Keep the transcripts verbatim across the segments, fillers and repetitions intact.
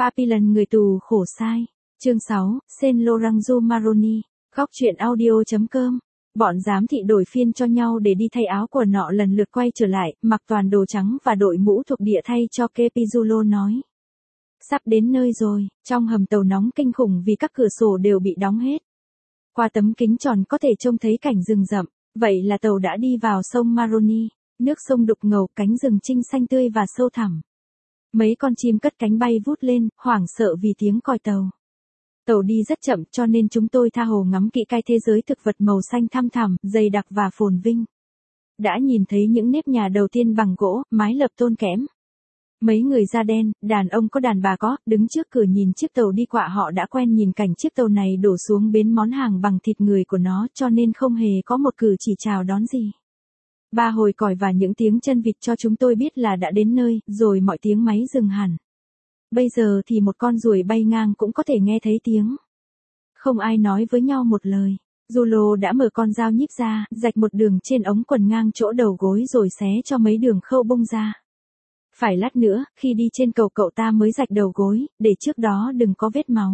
Papillon người tù khổ sai. Chương sáu, Saint Lorenzo Maroni. Góc truyện audio chấm com. Bọn giám thị đổi phiên cho nhau để đi thay áo của nọ lần lượt quay trở lại, mặc toàn đồ trắng và đội mũ thuộc địa thay cho Capizzulo nói. Sắp đến nơi rồi, trong hầm tàu nóng kinh khủng vì các cửa sổ đều bị đóng hết. Qua tấm kính tròn có thể trông thấy cảnh rừng rậm, vậy là tàu đã đi vào sông Maroni, nước sông đục ngầu, cánh rừng trinh xanh tươi và sâu thẳm. Mấy con chim cất cánh bay vút lên, hoảng sợ vì tiếng còi tàu. Tàu đi rất chậm cho nên chúng tôi tha hồ ngắm kỹ cái thế giới thực vật màu xanh thăm thẳm, dày đặc và phồn vinh. Đã nhìn thấy những nếp nhà đầu tiên bằng gỗ, mái lợp tôn kẽm. Mấy người da đen, đàn ông có đàn bà có, đứng trước cửa nhìn chiếc tàu đi qua, họ đã quen nhìn cảnh chiếc tàu này đổ xuống bến món hàng bằng thịt người của nó cho nên không hề có một cử chỉ chào đón gì. Ba hồi còi và những tiếng chân vịt cho chúng tôi biết là đã đến nơi, rồi mọi tiếng máy dừng hẳn. Bây giờ thì một con ruồi bay ngang cũng có thể nghe thấy tiếng. Không ai nói với nhau một lời. Julo đã mở con dao nhíp ra, rạch một đường trên ống quần ngang chỗ đầu gối rồi xé cho mấy đường khâu bung ra. Phải lát nữa, khi đi trên cầu cậu ta mới rạch đầu gối, để trước đó đừng có vết máu.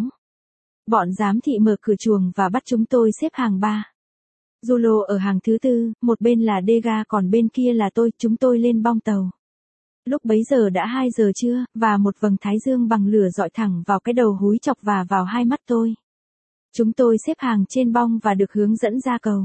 Bọn giám thị mở cửa chuồng và bắt chúng tôi xếp hàng ba. Julo ở hàng thứ tư, một bên là Dega còn bên kia là tôi, chúng tôi lên bong tàu. Lúc bấy giờ đã hai giờ trưa, và một vầng thái dương bằng lửa dọi thẳng vào cái đầu húi chọc và vào hai mắt tôi. Chúng tôi xếp hàng trên bong và được hướng dẫn ra cầu.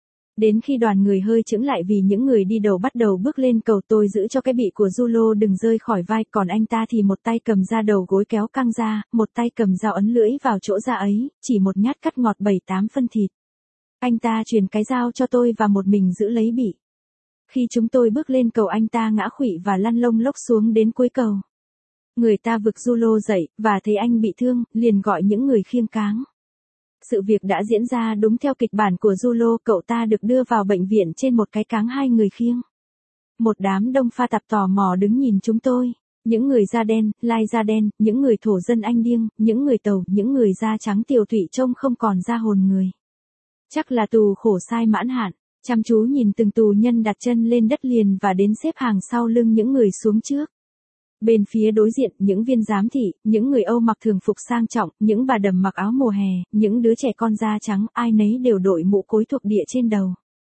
Đến khi đoàn người hơi chững lại vì những người đi đầu bắt đầu bước lên cầu, tôi giữ cho cái bị của Julo đừng rơi khỏi vai, còn anh ta thì một tay cầm ra đầu gối kéo căng ra, một tay cầm dao ấn lưỡi vào chỗ da ấy, chỉ một nhát cắt ngọt bảy tám phân thịt. Anh ta truyền cái dao cho tôi và một mình giữ lấy bị. Khi chúng tôi bước lên cầu, anh ta ngã khuỵu và lăn lông lốc xuống đến cuối cầu. Người ta vực Julo dậy, và thấy anh bị thương, liền gọi những người khiêng cáng. Sự việc đã diễn ra đúng theo kịch bản của Julo, cậu ta được đưa vào bệnh viện trên một cái cáng hai người khiêng. Một đám đông pha tạp tò mò đứng nhìn chúng tôi. Những người da đen, lai da đen, những người thổ dân Anh điêng, những người Tàu, những người da trắng tiều tụy trông không còn da hồn người. Chắc là tù khổ sai mãn hạn. Chăm chú nhìn từng tù nhân đặt chân lên đất liền và đến xếp hàng sau lưng những người xuống trước. Bên phía đối diện, những viên giám thị, những người Âu mặc thường phục sang trọng, những bà đầm mặc áo mùa hè, những đứa trẻ con da trắng, ai nấy đều đội mũ cối thuộc địa trên đầu.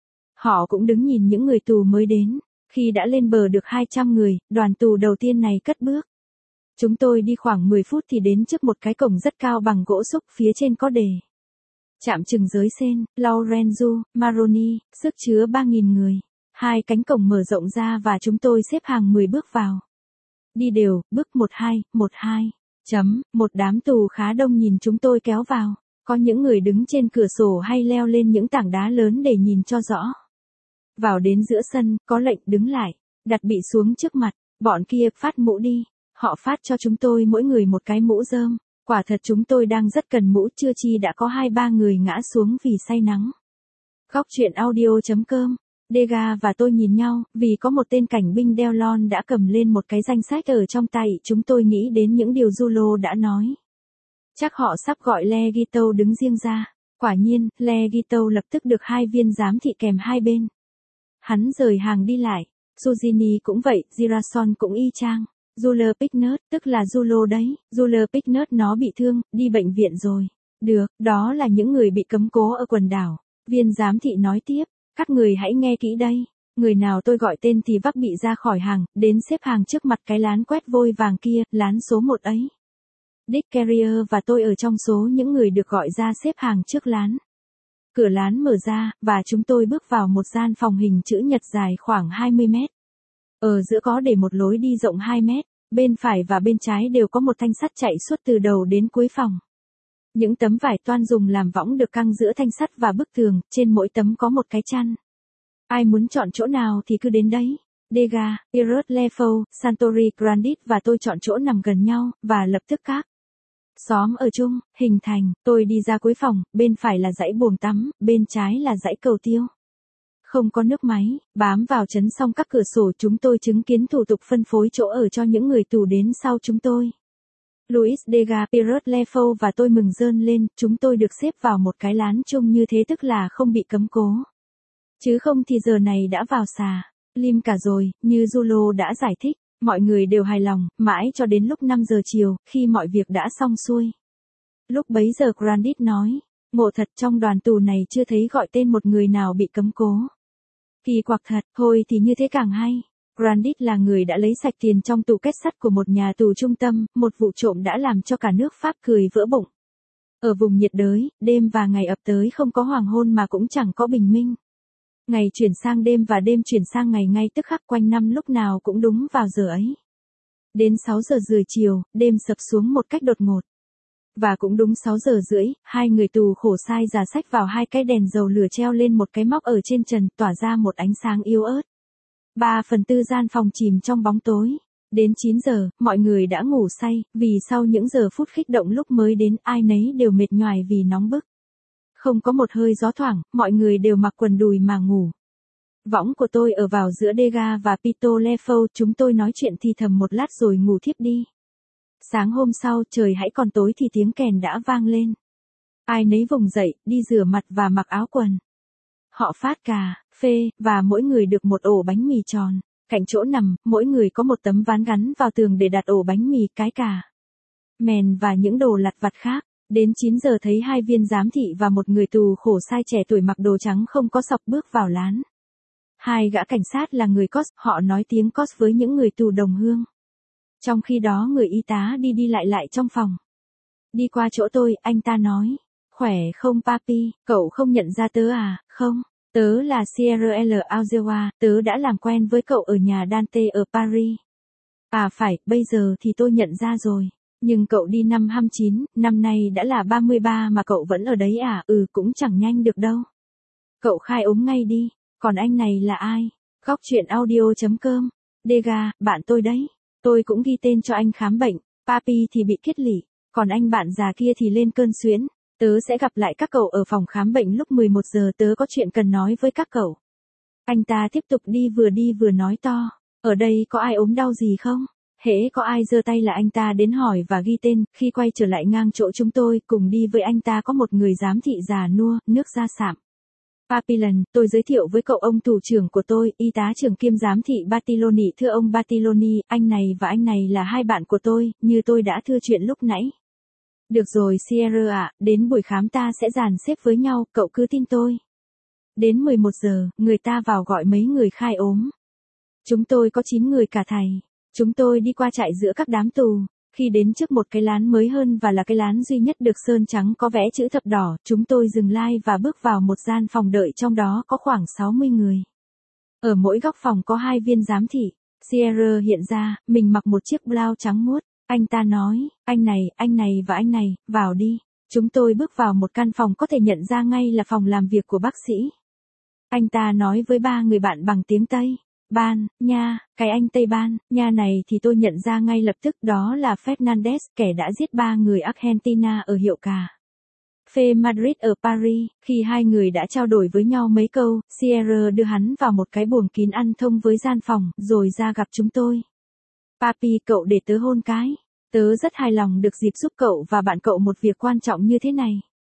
Họ cũng đứng nhìn những người tù mới đến. Khi đã lên bờ được hai trăm người, đoàn tù đầu tiên này cất bước. Chúng tôi đi khoảng mười phút thì đến trước một cái cổng rất cao bằng gỗ xúc, phía trên có đề. Trạm chừng giới Saint Lorenzo Maroni, sức chứa ba nghìn người. Hai cánh cổng mở rộng ra và chúng tôi xếp hàng mười bước vào. Đi đều, bước một hai, một hai. Chấm, một đám tù khá đông nhìn chúng tôi kéo vào. Có những người đứng trên cửa sổ hay leo lên những tảng đá lớn để nhìn cho rõ. Vào đến giữa sân, có lệnh đứng lại, đặt bị xuống trước mặt. Bọn kia phát mũ đi. Họ phát cho chúng tôi mỗi người một cái mũ rơm. Quả thật chúng tôi đang rất cần mũ, chưa chi đã có hai ba người ngã xuống vì say nắng. Góc truyện audio chấm com. Dega và tôi nhìn nhau, vì có một tên cảnh binh đeo lon đã cầm lên một cái danh sách ở trong tay, chúng tôi nghĩ đến những điều Julo đã nói. Chắc họ sắp gọi Legito đứng riêng ra. Quả nhiên, Legito lập tức được hai viên giám thị kèm hai bên. Hắn rời hàng đi lại. Suzini cũng vậy, Girasol cũng y chang. Juler Picknut, tức là Julo đấy, Juler Picknut nó bị thương, đi bệnh viện rồi. Được, đó là những người bị cấm cố ở quần đảo. Viên giám thị nói tiếp, các người hãy nghe kỹ đây. Người nào tôi gọi tên thì vác bị ra khỏi hàng, đến xếp hàng trước mặt cái lán quét vôi vàng kia, lán số một ấy. Dick Carrier và tôi ở trong số những người được gọi ra xếp hàng trước lán. Cửa lán mở ra, và chúng tôi bước vào một gian phòng hình chữ nhật dài khoảng hai mươi mét. Ở giữa có để một lối đi rộng hai mét, bên phải và bên trái đều có một thanh sắt chạy suốt từ đầu đến cuối phòng. Những tấm vải toan dùng làm võng được căng giữa thanh sắt và bức tường, trên mỗi tấm có một cái chăn. Ai muốn chọn chỗ nào thì cứ đến đấy. Dega, Pirot Lefou, Santori Grandit và tôi chọn chỗ nằm gần nhau, và lập tức các xóm ở chung, hình thành, tôi đi ra cuối phòng, bên phải là dãy buồng tắm, bên trái là dãy cầu tiêu. Không có nước máy, bám vào chấn xong các cửa sổ, chúng tôi chứng kiến thủ tục phân phối chỗ ở cho những người tù đến sau chúng tôi. Luis Dega, Pirot Lefou và tôi mừng rơn lên, chúng tôi được xếp vào một cái lán chung như thế, tức là không bị cấm cố. Chứ không thì giờ này đã vào xà, lim cả rồi, như Julo đã giải thích. Mọi người đều hài lòng, mãi cho đến lúc năm giờ chiều, khi mọi việc đã xong xuôi. Lúc bấy giờ Grandit nói, ngộ thật trong đoàn tù này chưa thấy gọi tên một người nào bị cấm cố. Kỳ quặc thật, thôi thì như thế càng hay. Grandit là người đã lấy sạch tiền trong tủ kết sắt của một nhà tù trung tâm, một vụ trộm đã làm cho cả nước Pháp cười vỡ bụng. Ở vùng nhiệt đới, đêm và ngày ập tới không có hoàng hôn mà cũng chẳng có bình minh. Ngày chuyển sang đêm và đêm chuyển sang ngày ngay tức khắc quanh năm lúc nào cũng đúng vào giờ ấy. Đến sáu giờ rưỡi chiều, đêm sập xuống một cách đột ngột. Và cũng đúng sáu giờ rưỡi, hai người tù khổ sai già xách vào hai cái đèn dầu lửa treo lên một cái móc ở trên trần, tỏa ra một ánh sáng yếu ớt. Ba phần tư gian phòng chìm trong bóng tối. Đến chín giờ, mọi người đã ngủ say, vì sau những giờ phút kích động lúc mới đến, ai nấy đều mệt nhoài vì nóng bức. Không có một hơi gió thoảng, mọi người đều mặc quần đùi mà ngủ. Võng của tôi ở vào giữa Degas và Pitolephos, chúng tôi nói chuyện thì thầm một lát rồi ngủ thiếp đi. Sáng hôm sau, trời hãy còn tối thì tiếng kèn đã vang lên. Ai nấy vùng dậy, đi rửa mặt và mặc áo quần. Họ phát cà, phê, và mỗi người được một ổ bánh mì tròn. Cạnh chỗ nằm, mỗi người có một tấm ván gắn vào tường để đặt ổ bánh mì, cái cà, mèn và những đồ lặt vặt khác. Đến chín giờ thấy hai viên giám thị và một người tù khổ sai trẻ tuổi mặc đồ trắng không có sọc bước vào lán. Hai gã cảnh sát là người Cos, họ nói tiếng Cos với những người tù đồng hương. Trong khi đó người y tá đi đi lại lại trong phòng. Đi qua chỗ tôi, anh ta nói, khỏe không Papi, cậu không nhận ra tớ à, không, tớ là Sierra L. Augeois, tớ đã làm quen với cậu ở nhà Dante ở Paris. À phải, bây giờ thì tôi nhận ra rồi. Nhưng cậu đi năm hai mươi chín, năm nay đã là ba mươi ba mà cậu vẫn ở đấy à, ừ cũng chẳng nhanh được đâu. Cậu khai ốm ngay đi, còn anh này là ai? Góc chuyện audio chấm com, Degas, bạn tôi đấy. Tôi cũng ghi tên cho anh khám bệnh, Papi thì bị kiết lỉ, còn anh bạn già kia thì lên cơn suyễn. Tớ sẽ gặp lại các cậu ở phòng khám bệnh lúc mười một giờ, tớ có chuyện cần nói với các cậu. Anh ta tiếp tục đi vừa đi vừa nói to, ở đây có ai ốm đau gì không? Hễ có ai giơ tay là anh ta đến hỏi và ghi tên. Khi quay trở lại ngang chỗ chúng tôi, cùng đi với anh ta có một người giám thị già nua, nước da sạm. Papillon, tôi giới thiệu với cậu ông thủ trưởng của tôi, y tá trưởng kiêm giám thị Batiloni. Thưa ông Batiloni, anh này và anh này là hai bạn của tôi, như tôi đã thưa chuyện lúc nãy. Được rồi Sierra ạ, đến buổi khám ta sẽ dàn xếp với nhau, cậu cứ tin tôi. Đến mười một giờ, người ta vào gọi mấy người khai ốm. Chúng tôi có chín người cả thầy. Chúng tôi đi qua trại giữa các đám tù. Khi đến trước một cái lán mới hơn và là cái lán duy nhất được sơn trắng có vẽ chữ thập đỏ, chúng tôi dừng lai và bước vào một gian phòng đợi, trong đó có khoảng sáu mươi người. Ở mỗi góc phòng có hai viên giám thị. Sierra hiện ra, mình mặc một chiếc blouse trắng muốt. Anh ta nói, anh này, anh này và anh này, vào đi. Chúng tôi bước vào một căn phòng có thể nhận ra ngay là phòng làm việc của bác sĩ. Anh ta nói với ba người bạn bằng tiếng Tây. Ban, nha, cái anh Tây Ban, nha này thì tôi nhận ra ngay lập tức, đó là Fernandez, kẻ đã giết ba người Argentina ở hiệu cà phê Madrid ở Paris. Khi hai người đã trao đổi với nhau mấy câu, Sierra đưa hắn vào một cái buồng kín ăn thông với gian phòng, rồi ra gặp chúng tôi. Papi, cậu để tớ hôn cái. Tớ rất hài lòng được dịp giúp cậu và bạn cậu một việc quan trọng như thế này.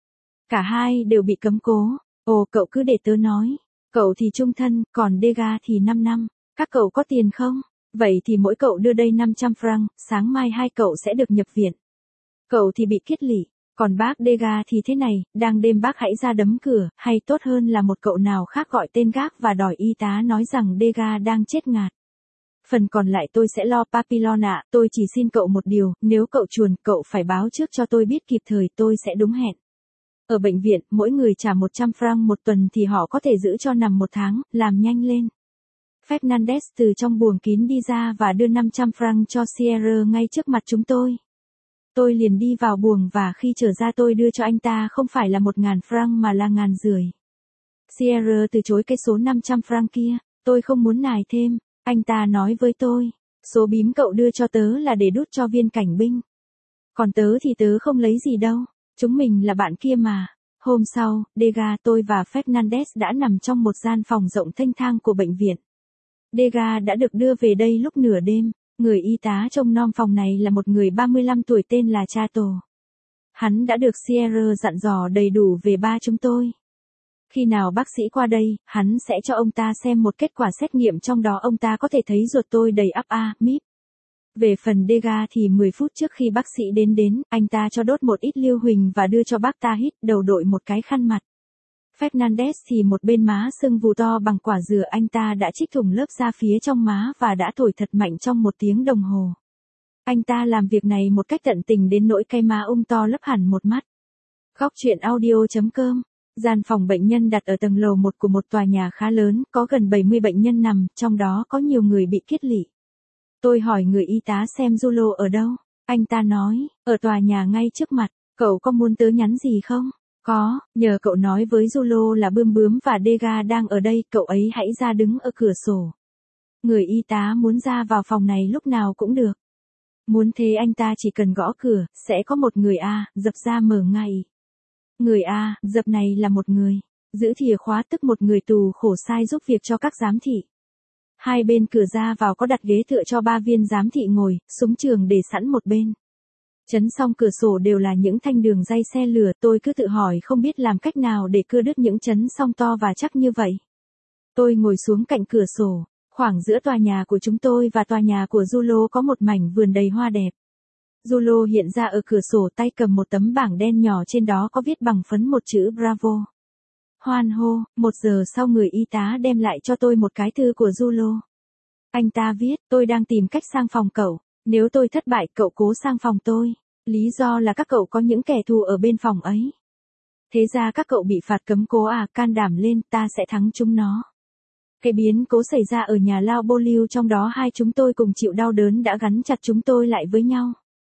Cả hai đều bị cấm cố. Ồ, cậu cứ để tớ nói. Cậu thì chung thân, còn Degas thì năm năm. Các cậu có tiền không? Vậy thì mỗi cậu đưa đây năm trăm franc, sáng mai hai cậu sẽ được nhập viện. Cậu thì bị kiết lỉ, còn bác Degas thì thế này, đang đêm bác hãy ra đấm cửa, hay tốt hơn là một cậu nào khác gọi tên gác và đòi y tá nói rằng Degas đang chết ngạt. Phần còn lại tôi sẽ lo. Papillon ạ, tôi chỉ xin cậu một điều, nếu cậu chuồn, cậu phải báo trước cho tôi biết kịp thời, tôi sẽ đúng hẹn. Ở bệnh viện, mỗi người trả một trăm franc một tuần thì họ có thể giữ cho nằm một tháng, làm nhanh lên. Fernandez từ trong buồng kín đi ra và đưa năm trăm franc cho Sierra ngay trước mặt chúng tôi. Tôi liền đi vào buồng và khi trở ra tôi đưa cho anh ta không phải là một ngàn franc mà là ngàn rưỡi. Sierra từ chối cái số năm trăm franc kia, tôi không muốn nài thêm. Anh ta nói với tôi, số bím cậu đưa cho tớ là để đút cho viên cảnh binh. Còn tớ thì tớ không lấy gì đâu, chúng mình là bạn kia mà. Hôm sau, Degas, tôi và Fernandez đã nằm trong một gian phòng rộng thênh thang của bệnh viện. Degas đã được đưa về đây lúc nửa đêm, người y tá trông nom phòng này là một người ba mươi lăm tuổi tên là Chato. Hắn đã được Sierra dặn dò đầy đủ về ba chúng tôi. Khi nào bác sĩ qua đây, hắn sẽ cho ông ta xem một kết quả xét nghiệm, trong đó ông ta có thể thấy ruột tôi đầy ắp a, míp. Về phần Degas thì mười phút trước khi bác sĩ đến đến, anh ta cho đốt một ít lưu huỳnh và đưa cho bác ta hít, đầu đội một cái khăn mặt. Fernandez thì một bên má sưng vù to bằng quả dừa, anh ta đã trích thủng lớp da phía trong má và đã thổi thật mạnh trong một tiếng đồng hồ. Anh ta làm việc này một cách tận tình đến nỗi cái má ung to lấp hẳn một mắt. Góc truyện audio.com. Gian phòng bệnh nhân đặt ở tầng lầu một của một tòa nhà khá lớn, có gần bảy mươi bệnh nhân nằm, trong đó có nhiều người bị kiết lỵ. Tôi hỏi người y tá xem Julo ở đâu. Anh ta nói, ở tòa nhà ngay trước mặt, cậu có muốn tớ nhắn gì không? Có, nhờ cậu nói với Julo là Bươm Bướm và Degas đang ở đây, cậu ấy hãy ra đứng ở cửa sổ. Người y tá muốn ra vào phòng này lúc nào cũng được. Muốn thế anh ta chỉ cần gõ cửa, sẽ có một người A, dập ra mở ngay. Người A, dập này là một người. Giữ thìa khóa tức một người tù khổ sai giúp việc cho các giám thị. Hai bên cửa ra vào có đặt ghế tựa cho ba viên giám thị ngồi, súng trường để sẵn một bên. Chấn xong cửa sổ đều là những thanh đường ray xe lửa, tôi cứ tự hỏi không biết làm cách nào để cưa đứt những chấn xong to và chắc như vậy. Tôi ngồi xuống cạnh cửa sổ, khoảng giữa tòa nhà của chúng tôi và tòa nhà của Julo có một mảnh vườn đầy hoa đẹp. Julo hiện ra ở cửa sổ, tay cầm một tấm bảng đen nhỏ, trên đó có viết bằng phấn một chữ Bravo. Hoan hô, một giờ sau người y tá đem lại cho tôi một cái thư của Julo. Anh ta viết, tôi đang tìm cách sang phòng cậu. Nếu tôi thất bại, cậu cố sang phòng tôi. Lý do là các cậu có những kẻ thù ở bên phòng ấy. Thế ra các cậu bị phạt cấm cố à, can đảm lên, ta sẽ thắng chúng nó. Cái biến cố xảy ra ở nhà lao bô lưu, trong đó hai chúng tôi cùng chịu đau đớn đã gắn chặt chúng tôi lại với nhau.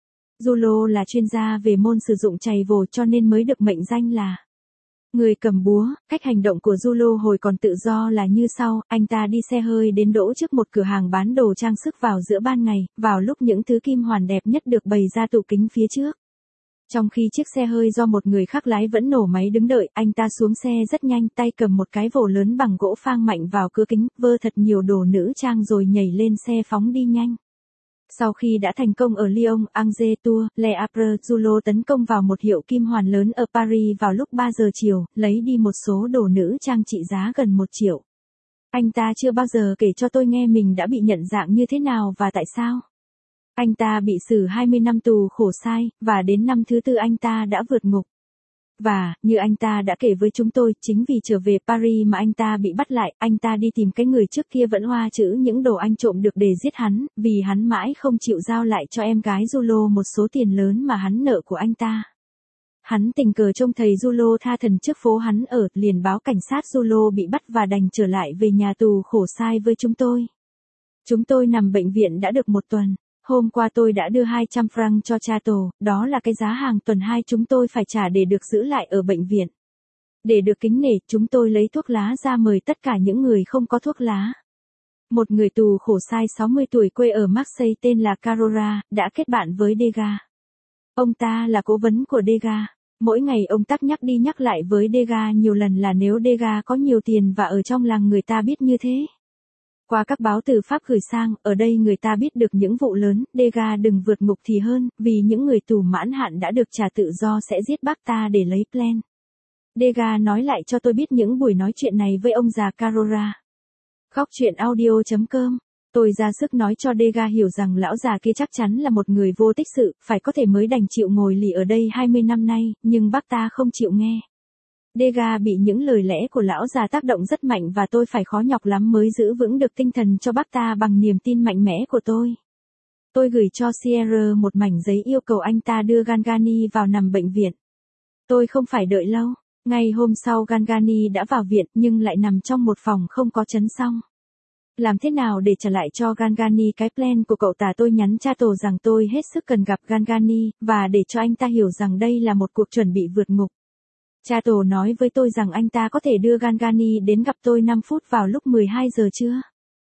Julo là chuyên gia về môn sử dụng chày vồ cho nên mới được mệnh danh là người cầm búa. Cách hành động của Julo hồi còn tự do là như sau, anh ta đi xe hơi đến đỗ trước một cửa hàng bán đồ trang sức vào giữa ban ngày, vào lúc những thứ kim hoàn đẹp nhất được bày ra tủ kính phía trước. Trong khi chiếc xe hơi do một người khác lái vẫn nổ máy đứng đợi, anh ta xuống xe rất nhanh, tay cầm một cái vồ lớn bằng gỗ phang mạnh vào cửa kính, vơ thật nhiều đồ nữ trang rồi nhảy lên xe phóng đi nhanh. Sau khi đã thành công ở Lyon, Angers, Tours, Le Havre, Julo tấn công vào một hiệu kim hoàn lớn ở Paris vào lúc ba giờ chiều, lấy đi một số đồ nữ trang trị giá gần một triệu. Anh ta chưa bao giờ kể cho tôi nghe mình đã bị nhận dạng như thế nào và tại sao. Anh ta bị xử hai mươi năm tù khổ sai, và đến năm thứ tư anh ta đã vượt ngục. Và, như anh ta đã kể với chúng tôi, chính vì trở về Paris mà anh ta bị bắt lại, anh ta đi tìm cái người trước kia vẫn hoa chữ những đồ anh trộm được để giết hắn, vì hắn mãi không chịu giao lại cho em gái Julo một số tiền lớn mà hắn nợ của anh ta. Hắn tình cờ trông thầy Julo tha thần trước phố hắn ở, liền báo cảnh sát. Julo bị bắt và đành trở lại về nhà tù khổ sai với chúng tôi. Chúng tôi nằm bệnh viện đã được một tuần. Hôm qua tôi đã đưa hai trăm franc cho Chato, đó là cái giá hàng tuần hai chúng tôi phải trả để được giữ lại ở bệnh viện. Để được kính nể, chúng tôi lấy thuốc lá ra mời tất cả những người không có thuốc lá. Một người tù khổ sai sáu mươi tuổi quê ở Marseille tên là Carora, đã kết bạn với Degas. Ông ta là cố vấn của Degas. Mỗi ngày ông tắc nhắc đi nhắc lại với Degas nhiều lần là nếu Degas có nhiều tiền và ở trong làng người ta biết như thế. Qua các báo từ Pháp gửi sang, ở đây người ta biết được những vụ lớn, Degas đừng vượt ngục thì hơn, vì những người tù mãn hạn đã được trả tự do sẽ giết bác ta để lấy plan. Degas nói lại cho tôi biết những buổi nói chuyện này với ông già Carora. Góc truyện audio.com. Tôi ra sức nói cho Degas hiểu rằng lão già kia chắc chắn là một người vô tích sự, phải có thể mới đành chịu ngồi lì ở đây hai mươi năm nay, nhưng bác ta không chịu nghe. Degas bị những lời lẽ của lão già tác động rất mạnh và tôi phải khó nhọc lắm mới giữ vững được tinh thần cho bác ta bằng niềm tin mạnh mẽ của tôi. Tôi gửi cho Sierra một mảnh giấy yêu cầu anh ta đưa Gangani vào nằm bệnh viện. Tôi không phải đợi lâu. Ngày hôm sau Gangani đã vào viện nhưng lại nằm trong một phòng không có chấn xong. Làm thế nào để trả lại cho Gangani cái plan của cậu ta? Tôi nhắn Chato rằng tôi hết sức cần gặp Gangani, và để cho anh ta hiểu rằng đây là một cuộc chuẩn bị vượt ngục. Chato nói với tôi rằng anh ta có thể đưa Gangani đến gặp tôi năm phút vào lúc mười hai giờ trưa.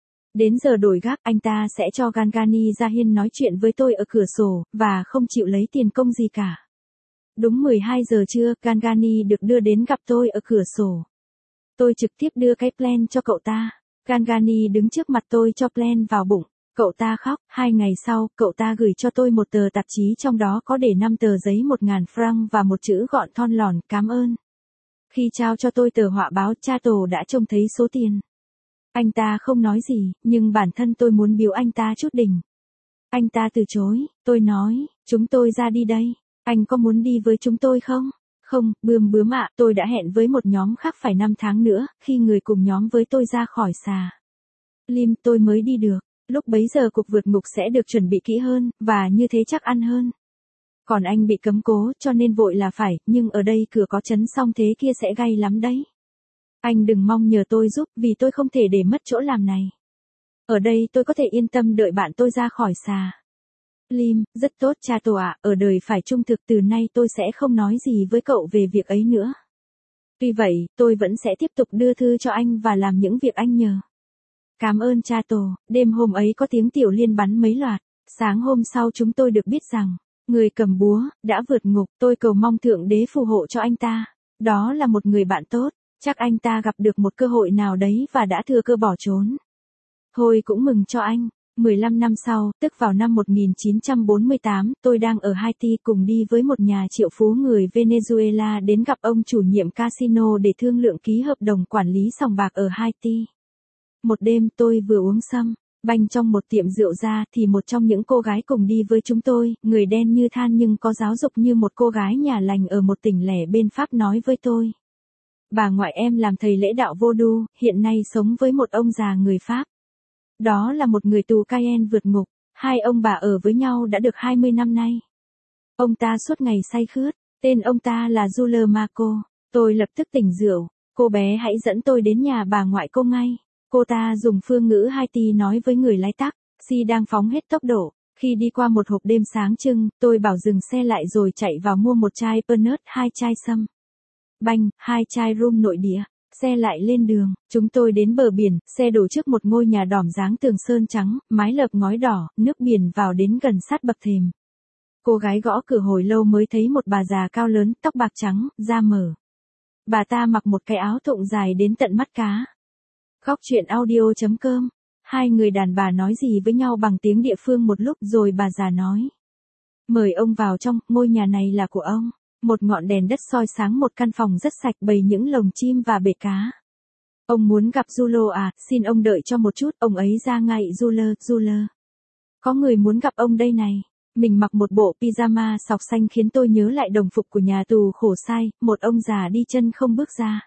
Đến giờ đổi gác, anh ta sẽ cho Gangani ra hiên nói chuyện với tôi ở cửa sổ, và không chịu lấy tiền công gì cả. Đúng mười hai giờ trưa, Gangani được đưa đến gặp tôi ở cửa sổ. Tôi trực tiếp đưa cái plan cho cậu ta. Gangani đứng trước mặt tôi cho plan vào bụng. Cậu ta khóc. Hai ngày sau, cậu ta gửi cho tôi một tờ tạp chí, trong đó có để năm tờ giấy một ngàn franc và một chữ gọn thon lòn, cảm ơn. Khi trao cho tôi tờ họa báo, Chato đã trông thấy số tiền. Anh ta không nói gì, nhưng bản thân tôi muốn biếu anh ta chút đỉnh. Anh ta từ chối, tôi nói, chúng tôi ra đi đây, anh có muốn đi với chúng tôi không? Không, bươm bướm ạ, tôi đã hẹn với một nhóm khác phải năm tháng nữa, khi người cùng nhóm với tôi ra khỏi xà lim tôi mới đi được, lúc bấy giờ cuộc vượt ngục sẽ được chuẩn bị kỹ hơn, và như thế chắc ăn hơn. Còn anh bị cấm cố, cho nên vội là phải, nhưng ở đây cửa có chấn xong thế kia sẽ gay lắm đấy. Anh đừng mong nhờ tôi giúp, vì tôi không thể để mất chỗ làm này. Ở đây tôi có thể yên tâm đợi bạn tôi ra khỏi xà lim, rất tốt cha tổ ạ, ở đời phải trung thực, từ nay tôi sẽ không nói gì với cậu về việc ấy nữa. Tuy vậy, tôi vẫn sẽ tiếp tục đưa thư cho anh và làm những việc anh nhờ. Cảm ơn cha tổ. Đêm hôm ấy có tiếng tiểu liên bắn mấy loạt. Sáng hôm sau chúng tôi được biết rằng, người cầm búa, đã vượt ngục, tôi cầu mong Thượng Đế phù hộ cho anh ta. Đó là một người bạn tốt, chắc anh ta gặp được một cơ hội nào đấy và đã thừa cơ bỏ trốn. Thôi cũng mừng cho anh. mười lăm năm sau, tức vào năm một nghìn chín trăm bốn mươi tám, tôi đang ở Haiti cùng đi với một nhà triệu phú người Venezuela đến gặp ông chủ nhiệm casino để thương lượng ký hợp đồng quản lý sòng bạc ở Haiti. Một đêm tôi vừa uống sâm banh trong một tiệm rượu ra thì một trong những cô gái cùng đi với chúng tôi, người đen như than nhưng có giáo dục như một cô gái nhà lành ở một tỉnh lẻ bên Pháp nói với tôi. Bà ngoại em làm thầy lễ đạo Vodou, hiện nay sống với một ông già người Pháp. Đó là một người tù Cayenne vượt ngục, hai ông bà ở với nhau đã được hai mươi năm nay. Ông ta suốt ngày say khướt, tên ông ta là Jules Marco. Tôi lập tức tỉnh rượu, cô bé hãy dẫn tôi đến nhà bà ngoại cô ngay. Cô ta dùng phương ngữ Haiti nói với người lái taxi đang phóng hết tốc độ. Khi đi qua một hộp đêm sáng trưng, tôi bảo dừng xe lại rồi chạy vào mua một chai Pernod, hai chai sâm banh, hai chai rum nội địa. Xe lại lên đường, chúng tôi đến bờ biển, xe đổ trước một ngôi nhà đỏm dáng tường sơn trắng, mái lợp ngói đỏ, nước biển vào đến gần sát bậc thềm. Cô gái gõ cửa hồi lâu mới thấy một bà già cao lớn, tóc bạc trắng, da mờ. Bà ta mặc một cái áo thụng dài đến tận mắt cá. Góc truyện audio chấm com. Hai người đàn bà nói gì với nhau bằng tiếng địa phương một lúc rồi bà già nói. Mời ông vào trong, ngôi nhà này là của ông. Một ngọn đèn đất soi sáng một căn phòng rất sạch bày những lồng chim và bể cá. Ông muốn gặp Jules à, xin ông đợi cho một chút, ông ấy ra ngay. Jules, Jules. Có người muốn gặp ông đây này. Mình mặc một bộ pyjama sọc xanh khiến tôi nhớ lại đồng phục của nhà tù khổ sai, một ông già đi chân không bước ra.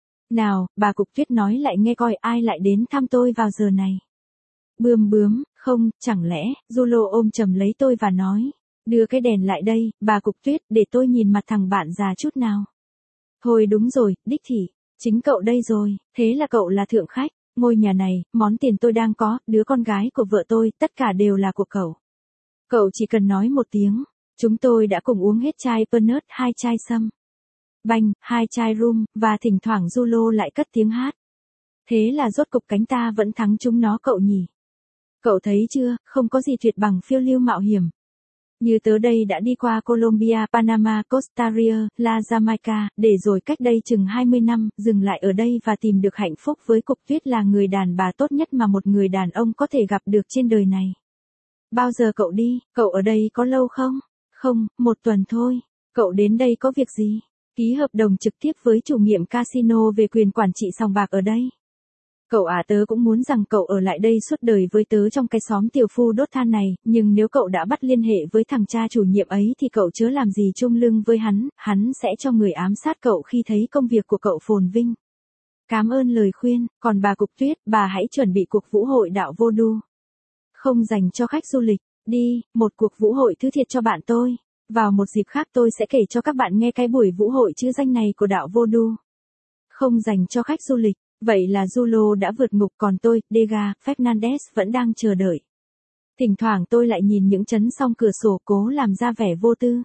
Nào, bà Cục Tuyết nói lại nghe coi ai lại đến thăm tôi vào giờ này. Bươm bướm, không, chẳng lẽ, Jules ôm chầm lấy tôi và nói. Đưa cái đèn lại đây, bà Cục Tuyết, để tôi nhìn mặt thằng bạn già chút nào. Thôi đúng rồi, đích thị, chính cậu đây rồi, thế là cậu là thượng khách, ngôi nhà này, món tiền tôi đang có, đứa con gái của vợ tôi, tất cả đều là của cậu. Cậu chỉ cần nói một tiếng, chúng tôi đã cùng uống hết chai Pernod, hai chai sâm banh, hai chai rum, và thỉnh thoảng Jules lại cất tiếng hát. Thế là rốt cục cánh ta vẫn thắng chúng nó cậu nhỉ. Cậu thấy chưa, không có gì tuyệt bằng phiêu lưu mạo hiểm. Như tớ đây đã đi qua Colombia, Panama, Costa Rica, La Jamaica, để rồi cách đây chừng hai mươi năm, dừng lại ở đây và tìm được hạnh phúc với Cục Tuyết là người đàn bà tốt nhất mà một người đàn ông có thể gặp được trên đời này. Bao giờ cậu đi, cậu ở đây có lâu không? Không, một tuần thôi. Cậu đến đây có việc gì? Ký hợp đồng trực tiếp với chủ nhiệm casino về quyền quản trị sòng bạc ở đây. Cậu à, tớ cũng muốn rằng cậu ở lại đây suốt đời với tớ trong cái xóm tiểu phu đốt than này, nhưng nếu cậu đã bắt liên hệ với thằng cha chủ nhiệm ấy thì cậu chớ làm gì chung lưng với hắn, hắn sẽ cho người ám sát cậu khi thấy công việc của cậu phồn vinh. Cảm ơn lời khuyên, còn bà Cục Tuyết, bà hãy chuẩn bị cuộc vũ hội đạo Vodou. Không dành cho khách du lịch, đi, một cuộc vũ hội thứ thiệt cho bạn tôi. Vào một dịp khác tôi sẽ kể cho các bạn nghe cái buổi vũ hội chữ danh này của đạo Vodou. Không dành cho khách du lịch. Vậy là Jules đã vượt ngục còn tôi, Degas, Fernandez vẫn đang chờ đợi. Thỉnh thoảng tôi lại nhìn những chấn song cửa sổ cố làm ra vẻ vô tư.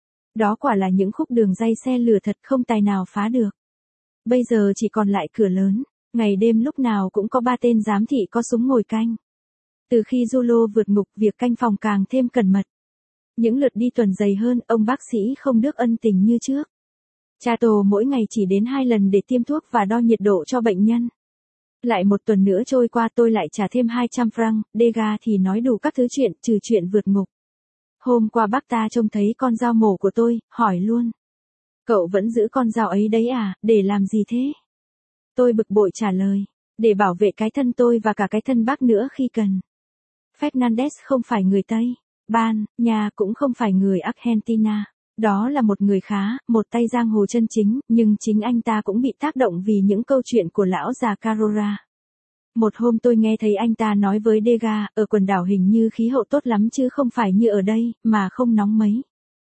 Đó quả là những khúc đường ray xe lửa thật không tài nào phá được. Bây giờ chỉ còn lại cửa lớn, ngày đêm lúc nào cũng có ba tên giám thị có súng ngồi canh. Từ khi Jules vượt ngục việc canh phòng càng thêm cẩn mật. Những lượt đi tuần dày hơn, ông bác sĩ không được ân tình như trước. Cha tổ mỗi ngày chỉ đến hai lần để tiêm thuốc và đo nhiệt độ cho bệnh nhân. Lại một tuần nữa trôi qua tôi lại trả thêm hai trăm franc, Degas thì nói đủ các thứ chuyện, trừ chuyện vượt ngục. Hôm qua bác ta trông thấy con dao mổ của tôi, hỏi luôn. Cậu vẫn giữ con dao ấy đấy à, để làm gì thế? Tôi bực bội trả lời, để bảo vệ cái thân tôi và cả cái thân bác nữa khi cần. Fernandez không phải người Tây Ban Nha, cũng không phải người Argentina. Đó là một người khá, một tay giang hồ chân chính, nhưng chính anh ta cũng bị tác động vì những câu chuyện của lão già Carrora. Một hôm tôi nghe thấy anh ta nói với Degas, ở quần đảo hình như khí hậu tốt lắm chứ không phải như ở đây, mà không nóng mấy.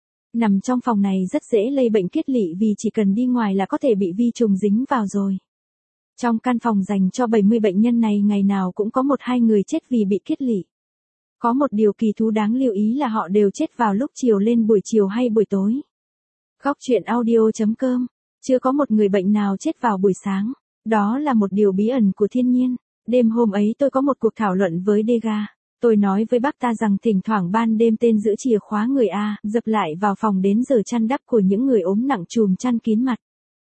Nằm trong phòng này rất dễ lây bệnh kiết lỵ vì chỉ cần đi ngoài là có thể bị vi trùng dính vào rồi. Trong căn phòng dành cho bảy mươi bệnh nhân này ngày nào cũng có một hai người chết vì bị kiết lỵ. Có một điều kỳ thú đáng lưu ý là họ đều chết vào lúc chiều lên buổi chiều hay buổi tối. Góc truyện audio.com. Chưa có một người bệnh nào chết vào buổi sáng. Đó là một điều bí ẩn của thiên nhiên. Đêm hôm ấy tôi có một cuộc thảo luận với Degas. Tôi nói với bác ta rằng thỉnh thoảng ban đêm tên giữ chìa khóa người A dập lại vào phòng đến giờ chăn đắp của những người ốm nặng chùm chăn kín mặt.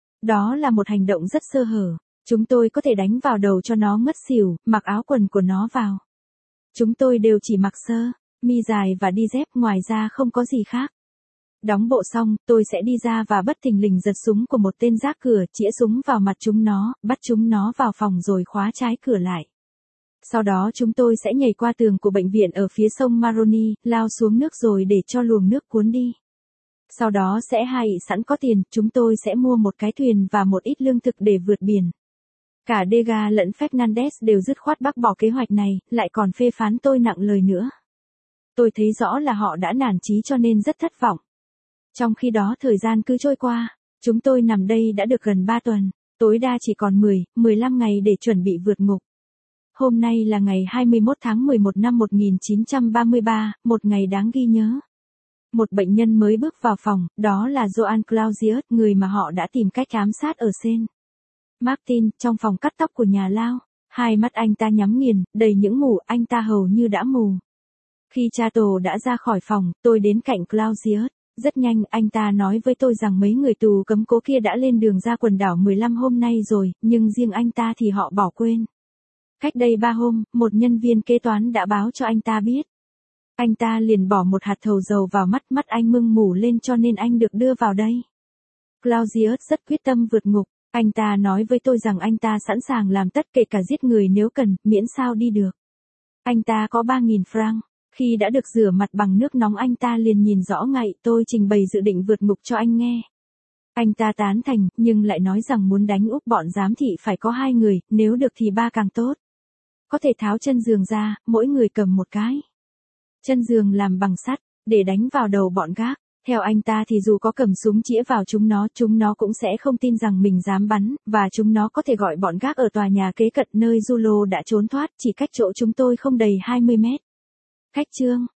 Đó là một hành động rất sơ hở. Chúng tôi có thể đánh vào đầu cho nó ngất xỉu, mặc áo quần của nó vào. Chúng tôi đều chỉ mặc sơ, mi dài và đi dép, ngoài ra không có gì khác. Đóng bộ xong, tôi sẽ đi ra và bất thình lình giật súng của một tên gác cửa, chĩa súng vào mặt chúng nó, bắt chúng nó vào phòng rồi khóa trái cửa lại. Sau đó chúng tôi sẽ nhảy qua tường của bệnh viện ở phía sông Maroni, lao xuống nước rồi để cho luồng nước cuốn đi. Sau đó sẽ hay sẵn có tiền, chúng tôi sẽ mua một cái thuyền và một ít lương thực để vượt biển. Cả Degas lẫn Fernandez đều dứt khoát bác bỏ kế hoạch này, lại còn phê phán tôi nặng lời nữa. Tôi thấy rõ là họ đã nản chí cho nên rất thất vọng. Trong khi đó thời gian cứ trôi qua, chúng tôi nằm đây đã được gần ba tuần, tối đa chỉ còn mười, mười lăm ngày để chuẩn bị vượt ngục. Hôm nay là ngày hai mươi mốt tháng mười một năm một nghìn chín trăm ba mươi ba, một ngày đáng ghi nhớ. Một bệnh nhân mới bước vào phòng, đó là Joan Clausius, người mà họ đã tìm cách ám sát ở Saint Martin, trong phòng cắt tóc của nhà lao. Hai mắt anh ta nhắm nghiền, đầy những mủ, anh ta hầu như đã mù. Khi cha tổ đã ra khỏi phòng, tôi đến cạnh Clausius. Rất nhanh, anh ta nói với tôi rằng mấy người tù cấm cố kia đã lên đường ra quần đảo mười lăm hôm nay rồi, nhưng riêng anh ta thì họ bỏ quên. Cách đây ba hôm, một nhân viên kế toán đã báo cho anh ta biết. Anh ta liền bỏ một hạt thầu dầu vào mắt, mắt anh mưng mủ lên cho nên anh được đưa vào đây. Clausius rất quyết tâm vượt ngục. Anh ta nói với tôi rằng anh ta sẵn sàng làm tất kể cả giết người nếu cần, miễn sao đi được. Anh ta có ba nghìn franc. Khi đã được rửa mặt bằng nước nóng anh ta liền nhìn rõ ngay tôi trình bày dự định vượt ngục cho anh nghe. Anh ta tán thành, nhưng lại nói rằng muốn đánh úp bọn giám thị phải có hai người, nếu được thì ba càng tốt. Có thể tháo chân giường ra, mỗi người cầm một cái. Chân giường làm bằng sắt, để đánh vào đầu bọn gác. Theo anh ta thì dù có cầm súng chĩa vào chúng nó, chúng nó cũng sẽ không tin rằng mình dám bắn, và chúng nó có thể gọi bọn gác ở tòa nhà kế cận nơi Julo đã trốn thoát, chỉ cách chỗ chúng tôi không đầy hai mươi mét. Khách chương